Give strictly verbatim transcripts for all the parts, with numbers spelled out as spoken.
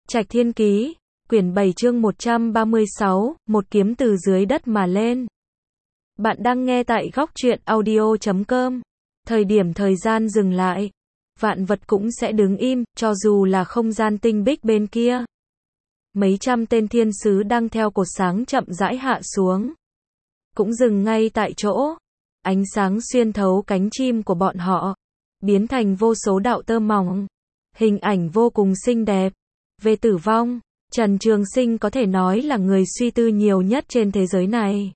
Trạch Thiên Ký, quyển bảy chương một trăm ba mươi sáu, một kiếm từ dưới đất mà lên. Bạn đang nghe tại góc truyện audio chấm com. Thời điểm thời gian dừng lại, vạn vật cũng sẽ đứng im, cho dù là không gian tinh bích bên kia. Mấy trăm tên thiên sứ đang theo cột sáng chậm rãi hạ xuống, cũng dừng ngay tại chỗ. Ánh sáng xuyên thấu cánh chim của bọn họ, biến thành vô số đạo tơ mỏng. Hình ảnh vô cùng xinh đẹp. Về tử vong, Trần Trường Sinh có thể nói là người suy tư nhiều nhất trên thế giới này.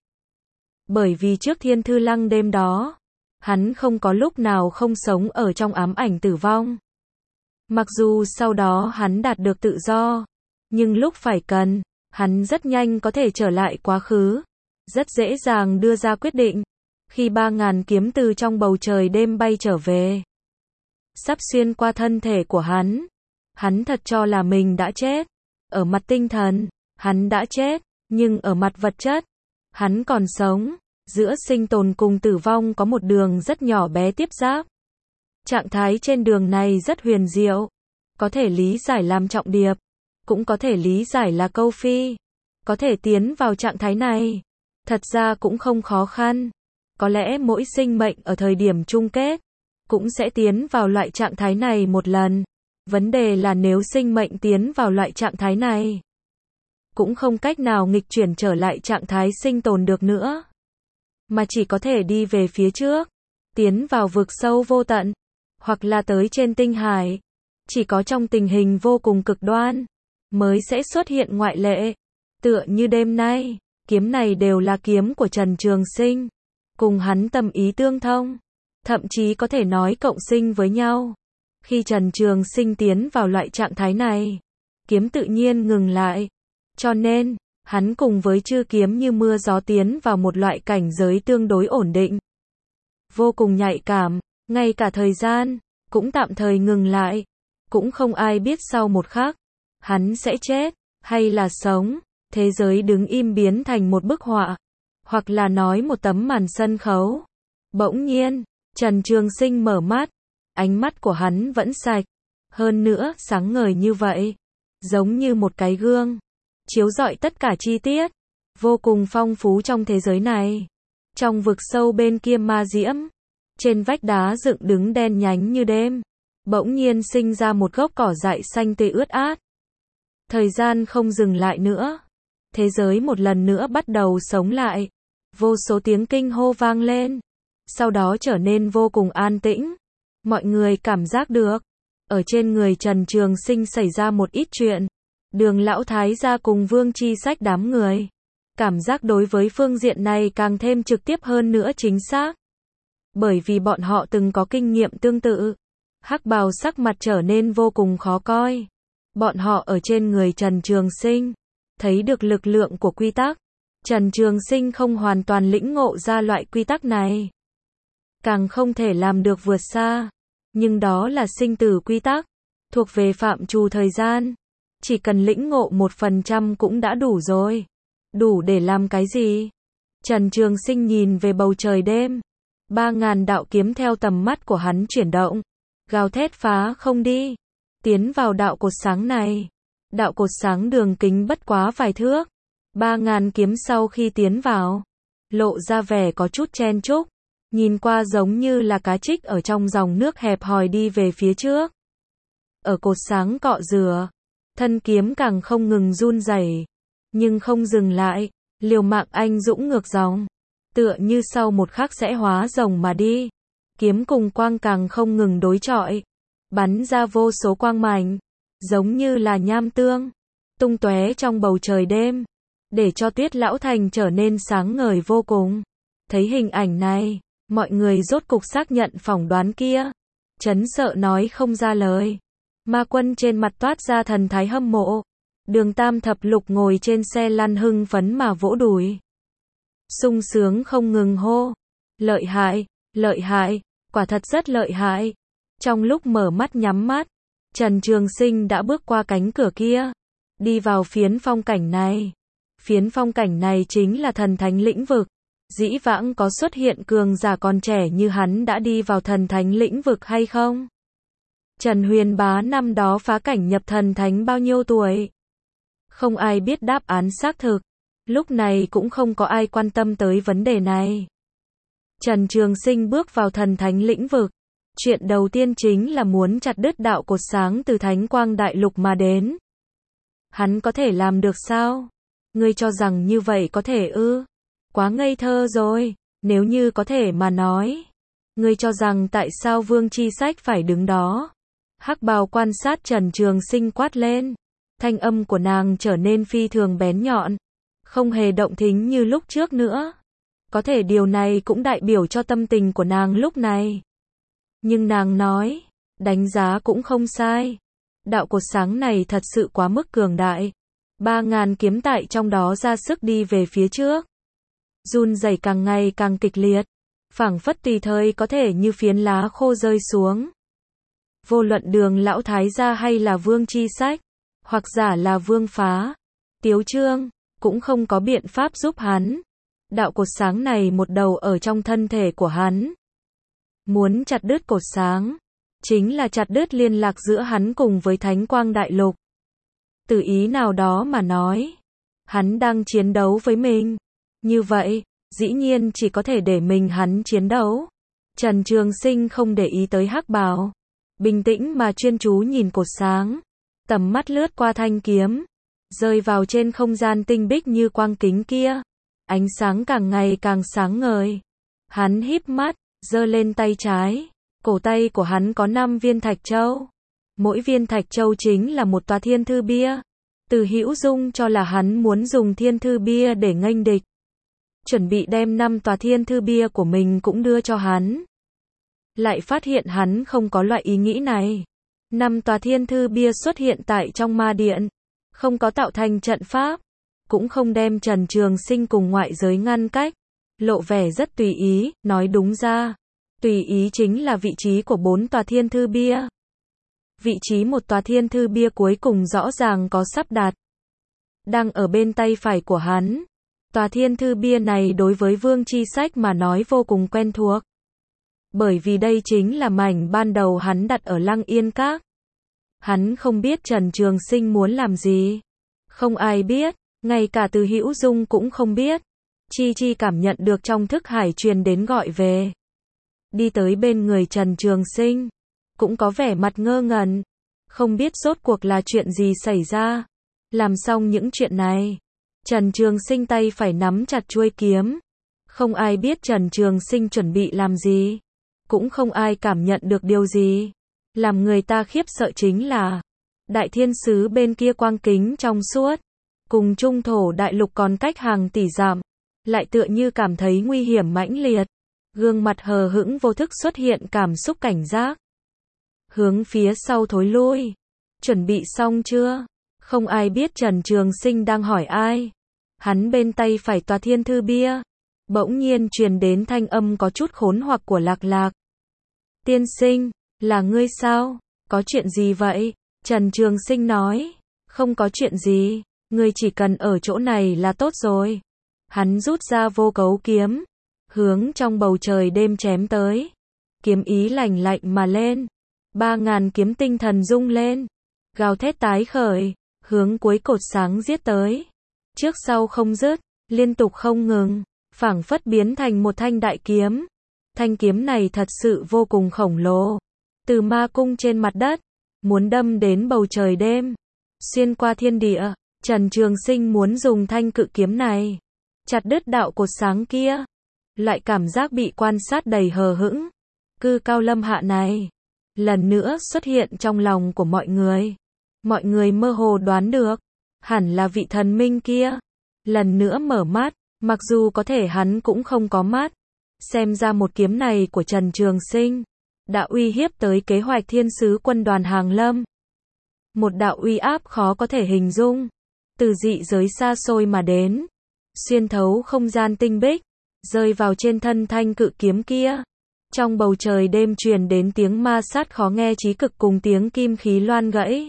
Bởi vì trước Thiên Thư Lăng đêm đó, hắn không có lúc nào không sống ở trong ám ảnh tử vong. Mặc dù sau đó hắn đạt được tự do, nhưng lúc phải cần, hắn rất nhanh có thể trở lại quá khứ, rất dễ dàng đưa ra quyết định. Khi ba ngàn kiếm từ trong bầu trời đêm bay trở về, sắp xuyên qua thân thể của hắn, hắn thật cho là mình đã chết. Ở mặt tinh thần, hắn đã chết, nhưng ở mặt vật chất, hắn còn sống. Giữa sinh tồn cùng tử vong có một đường rất nhỏ bé tiếp giáp. Trạng thái trên đường này rất huyền diệu, có thể lý giải làm trọng điệp, cũng có thể lý giải là câu phi. Có thể tiến vào trạng thái này, thật ra cũng không khó khăn. Có lẽ mỗi sinh mệnh ở thời điểm chung kết, cũng sẽ tiến vào loại trạng thái này một lần. Vấn đề là nếu sinh mệnh tiến vào loại trạng thái này, cũng không cách nào nghịch chuyển trở lại trạng thái sinh tồn được nữa, mà chỉ có thể đi về phía trước, tiến vào vực sâu vô tận, hoặc là tới trên tinh hải. Chỉ có trong tình hình vô cùng cực đoan, mới sẽ xuất hiện ngoại lệ. Tựa như đêm nay, kiếm này đều là kiếm của Trần Trường Sinh, cùng hắn tâm ý tương thông, thậm chí có thể nói cộng sinh với nhau. Khi Trần Trường Sinh tiến vào loại trạng thái này, kiếm tự nhiên ngừng lại. Cho nên, hắn cùng với chư kiếm như mưa gió tiến vào một loại cảnh giới tương đối ổn định, vô cùng nhạy cảm. Ngay cả thời gian cũng tạm thời ngừng lại. Cũng không ai biết sau một khắc hắn sẽ chết hay là sống. Thế giới đứng im biến thành một bức họa, hoặc là nói một tấm màn sân khấu. Bỗng nhiên, Trần Trường Sinh mở mắt. Ánh mắt của hắn vẫn sạch, hơn nữa sáng ngời như vậy, giống như một cái gương, chiếu rọi tất cả chi tiết, vô cùng phong phú trong thế giới này. Trong vực sâu bên kia ma diễm, trên vách đá dựng đứng đen nhánh như đêm, bỗng nhiên sinh ra một gốc cỏ dại xanh tươi ướt át. Thời gian không dừng lại nữa, thế giới một lần nữa bắt đầu sống lại, vô số tiếng kinh hô vang lên, sau đó trở nên vô cùng an tĩnh. Mọi người cảm giác được, ở trên người Trần Trường Sinh xảy ra một ít chuyện. Đường Lão Thái gia cùng Vương Chi Sách đám người, cảm giác đối với phương diện này càng thêm trực tiếp hơn nữa chính xác. Bởi vì bọn họ từng có kinh nghiệm tương tự. Hắc bào sắc mặt trở nên vô cùng khó coi. Bọn họ ở trên người Trần Trường Sinh, thấy được lực lượng của quy tắc. Trần Trường Sinh không hoàn toàn lĩnh ngộ ra loại quy tắc này, càng không thể làm được vượt xa. Nhưng đó là sinh tử quy tắc, thuộc về phạm trù thời gian. Chỉ cần lĩnh ngộ một phần trăm cũng đã đủ rồi. Đủ để làm cái gì? Trần Trường Sinh nhìn về bầu trời đêm. Ba ngàn đạo kiếm theo tầm mắt của hắn chuyển động, gào thét phá không đi, tiến vào đạo cột sáng này. Đạo cột sáng đường kính bất quá vài thước. Ba ngàn kiếm sau khi tiến vào, lộ ra vẻ có chút chen chúc. Nhìn qua giống như là cá trích ở trong dòng nước hẹp hòi đi về phía trước. Ở cột sáng cọ rửa, thân kiếm càng không ngừng run rẩy, nhưng không dừng lại, liều mạng anh dũng ngược dòng, tựa như sau một khắc sẽ hóa rồng mà đi. Kiếm cùng quang càng không ngừng đối chọi, bắn ra vô số quang mảnh, giống như là nham tương, tung tóe trong bầu trời đêm, để cho Tuyết Lão Thành trở nên sáng ngời vô cùng. Thấy hình ảnh này, mọi người rốt cục xác nhận phỏng đoán kia, chấn sợ nói không ra lời. Ma Quân trên mặt toát ra thần thái hâm mộ. Đường Tam Thập Lục ngồi trên xe lăn hưng phấn mà vỗ đùi, sung sướng không ngừng hô: lợi hại, lợi hại, quả thật rất lợi hại. Trong lúc mở mắt nhắm mắt, Trần Trường Sinh đã bước qua cánh cửa kia, đi vào phiến phong cảnh này. Phiến phong cảnh này chính là thần thánh lĩnh vực. Dĩ vãng có xuất hiện cường giả còn trẻ như hắn đã đi vào thần thánh lĩnh vực hay không? Trần Huyền Bá năm đó phá cảnh nhập thần thánh bao nhiêu tuổi? Không ai biết đáp án xác thực. Lúc này cũng không có ai quan tâm tới vấn đề này. Trần Trường Sinh bước vào thần thánh lĩnh vực. Chuyện đầu tiên chính là muốn chặt đứt đạo cột sáng từ Thánh Quang Đại Lục mà đến. Hắn có thể làm được sao? Ngươi cho rằng như vậy có thể ư? Quá ngây thơ rồi. Nếu như có thể mà nói. Ngươi cho rằng tại sao Vương Chi Sách phải đứng đó? Hắc bào quan sát Trần Trường Sinh quát lên. Thanh âm của nàng trở nên phi thường bén nhọn. Không hề động thính như lúc trước nữa. Có thể điều này cũng đại biểu cho tâm tình của nàng lúc này. Nhưng nàng nói, đánh giá cũng không sai. Đạo cột sáng này thật sự quá mức cường đại. Ba ngàn kiếm tại trong đó ra sức đi về phía trước. Run rẩy càng ngày càng kịch liệt. Phảng phất tùy thời có thể như phiến lá khô rơi xuống. Vô luận Đường lão thái gia hay là Vương Chi Sách, hoặc giả là Vương Phá, Tiếu Trương, cũng không có biện pháp giúp hắn. Đạo cột sáng này một đầu ở trong thân thể của hắn. Muốn chặt đứt cột sáng, chính là chặt đứt liên lạc giữa hắn cùng với Thánh Quang Đại Lục. Từ ý nào đó mà nói, hắn đang chiến đấu với mình. Như vậy, dĩ nhiên chỉ có thể để mình hắn chiến đấu. Trần Trường Sinh không để ý tới hắc bào, bình tĩnh mà chuyên chú nhìn cột sáng. Tầm mắt lướt qua thanh kiếm, rơi vào trên không gian tinh bích như quang kính kia. Ánh sáng càng ngày càng sáng ngời. Hắn híp mắt, giơ lên tay trái. Cổ tay của hắn có năm viên thạch châu. Mỗi viên thạch châu chính là một tòa thiên thư bia. Từ Hữu Dung cho là hắn muốn dùng thiên thư bia để nghênh địch. Chuẩn bị đem năm tòa thiên thư bia của mình cũng đưa cho hắn. Lại phát hiện hắn không có loại ý nghĩ này. Năm tòa thiên thư bia xuất hiện tại trong ma điện. Không có tạo thành trận pháp. Cũng không đem Trần Trường Sinh cùng ngoại giới ngăn cách. Lộ vẻ rất tùy ý, nói đúng ra. Tùy ý chính là vị trí của bốn tòa thiên thư bia. Vị trí một tòa thiên thư bia cuối cùng rõ ràng có sắp đặt. Đang ở bên tay phải của hắn. Tòa thiên thư bia này đối với Vương Chi Sách mà nói vô cùng quen thuộc. Bởi vì đây chính là mảnh ban đầu hắn đặt ở Lăng Yên Các. Hắn không biết Trần Trường Sinh muốn làm gì. Không ai biết, ngay cả Từ Hữu Dung cũng không biết. Chi Chi cảm nhận được trong thức hải truyền đến gọi về. Đi tới bên người Trần Trường Sinh. Cũng có vẻ mặt ngơ ngẩn. Không biết rốt cuộc là chuyện gì xảy ra. Làm xong những chuyện này. Trần Trường Sinh tay phải nắm chặt chuôi kiếm. Không ai biết Trần Trường Sinh chuẩn bị làm gì. Cũng không ai cảm nhận được điều gì. Làm người ta khiếp sợ chính là Đại Thiên Sứ bên kia quang kính trong suốt. Cùng Trung Thổ Đại Lục còn cách hàng tỷ dặm. Lại tựa như cảm thấy nguy hiểm mãnh liệt. Gương mặt hờ hững vô thức xuất hiện cảm xúc cảnh giác. Hướng phía sau thối lui. Chuẩn bị xong chưa? Không ai biết Trần Trường Sinh đang hỏi ai. Hắn bên tay phải tòa thiên thư bia. Bỗng nhiên truyền đến thanh âm có chút khốn hoặc của Lạc Lạc. Tiên sinh, là ngươi sao? Có chuyện gì vậy? Trần Trường Sinh nói. Không có chuyện gì, ngươi chỉ cần ở chỗ này là tốt rồi. Hắn rút ra vô cấu kiếm. Hướng trong bầu trời đêm chém tới. Kiếm ý lạnh lạnh mà lên. Ba ngàn kiếm tinh thần rung lên. Gào thét tái khởi. Hướng cuối cột sáng giết tới. Trước sau không dứt. Liên tục không ngừng. Phảng phất biến thành một thanh đại kiếm. Thanh kiếm này thật sự vô cùng khổng lồ. Từ ma cung trên mặt đất. Muốn đâm đến bầu trời đêm. Xuyên qua thiên địa. Trần Trường Sinh muốn dùng thanh cự kiếm này. Chặt đứt đạo cột sáng kia. Lại cảm giác bị quan sát đầy hờ hững. Cư cao lâm hạ này. Lần nữa xuất hiện trong lòng của mọi người. Mọi người mơ hồ đoán được. Hẳn là vị thần minh kia. Lần nữa mở mắt. Mặc dù có thể hắn cũng không có mắt. Xem ra một kiếm này của Trần Trường Sinh. Đã uy hiếp tới kế hoạch thiên sứ quân đoàn Hàng Lâm. Một đạo uy áp khó có thể hình dung. Từ dị giới xa xôi mà đến. Xuyên thấu không gian tinh bích. Rơi vào trên thân thanh cự kiếm kia. Trong bầu trời đêm truyền đến tiếng ma sát khó nghe chí cực cùng tiếng kim khí loan gãy.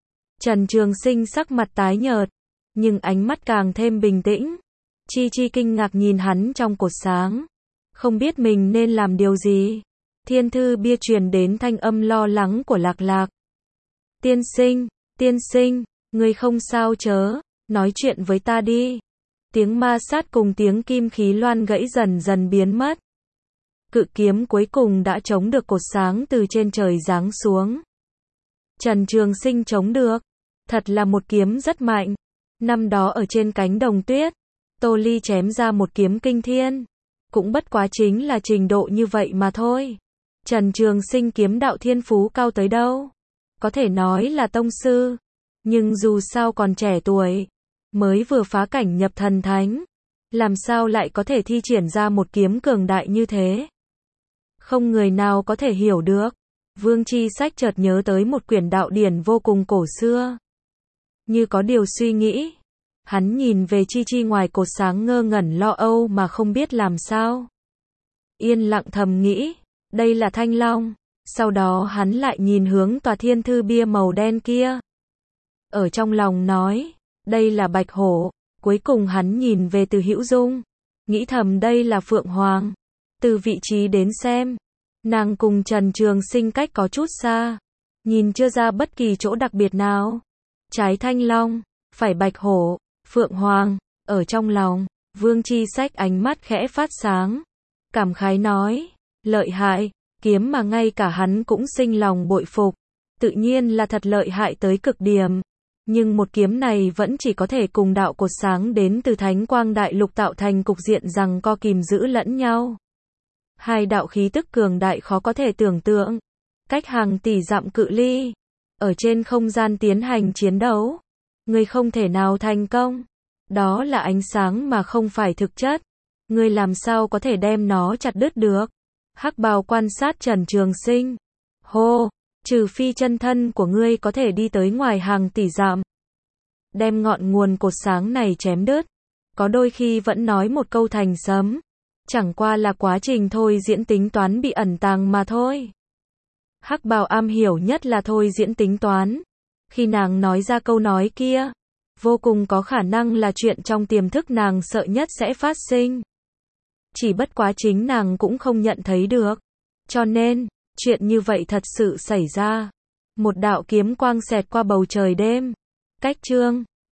Trần Trường Sinh sắc mặt tái nhợt. Nhưng ánh mắt càng thêm bình tĩnh. Chi Chi kinh ngạc nhìn hắn trong cột sáng. Không biết mình nên làm điều gì. Thiên thư bia truyền đến thanh âm lo lắng của Lạc Lạc. Tiên sinh, tiên sinh, ngươi không sao chớ, nói chuyện với ta đi. Tiếng ma sát cùng tiếng kim khí loan gãy dần dần biến mất. Cự kiếm cuối cùng đã chống được cột sáng từ trên trời giáng xuống. Trần Trường Sinh chống được. Thật là một kiếm rất mạnh. Năm đó ở trên cánh đồng tuyết, Tô Ly chém ra một kiếm kinh thiên. Cũng bất quá chính là trình độ như vậy mà thôi. Trần Trường Sinh kiếm đạo thiên phú cao tới đâu? Có thể nói là tông sư. Nhưng dù sao còn trẻ tuổi, mới vừa phá cảnh nhập thần thánh, làm sao lại có thể thi triển ra một kiếm cường đại như thế? Không người nào có thể hiểu được. Vương Chi Sách chợt nhớ tới một quyển đạo điển vô cùng cổ xưa. Như có điều suy nghĩ, hắn nhìn về Chi Chi ngoài cột sáng ngơ ngẩn lo âu mà không biết làm sao. Yên lặng thầm nghĩ, đây là Thanh Long. Sau đó hắn lại nhìn hướng tòa thiên thư bia màu đen kia. Ở trong lòng nói, đây là Bạch Hổ. Cuối cùng hắn nhìn về Từ Hữu Dung, nghĩ thầm đây là Phượng Hoàng. Từ vị trí đến xem, nàng cùng Trần Trường Sinh cách có chút xa, nhìn chưa ra bất kỳ chỗ đặc biệt nào. Trái Thanh Long, phải Bạch Hổ, Phượng Hoàng. Ở trong lòng, Vương Chi Sách ánh mắt khẽ phát sáng, cảm khái nói, lợi hại, kiếm mà ngay cả hắn cũng sinh lòng bội phục. Tự nhiên là thật lợi hại tới cực điểm. Nhưng một kiếm này vẫn chỉ có thể cùng đạo cột sáng đến từ Thánh Quang Đại Lục tạo thành cục diện rằng co kìm giữ lẫn nhau. Hai đạo khí tức cường đại khó có thể tưởng tượng, cách hàng tỷ dặm cự ly, ở trên không gian tiến hành chiến đấu, người không thể nào thành công. Đó là ánh sáng mà không phải thực chất, người làm sao có thể đem nó chặt đứt được? Hắc Bào quan sát Trần Trường Sinh. Hô, trừ phi chân thân của ngươi có thể đi tới ngoài hàng tỷ dặm, đem ngọn nguồn cột sáng này chém đứt, có đôi khi vẫn nói một câu thành sấm, chẳng qua là quá trình thôi diễn tính toán bị ẩn tàng mà thôi. Hắc Bào am hiểu nhất là thôi diễn tính toán. Khi nàng nói ra câu nói kia, vô cùng có khả năng là chuyện trong tiềm thức nàng sợ nhất sẽ phát sinh. Chỉ bất quá chính nàng cũng không nhận thấy được. Cho nên, chuyện như vậy thật sự xảy ra. Một đạo kiếm quang xẹt qua bầu trời đêm. Cách chương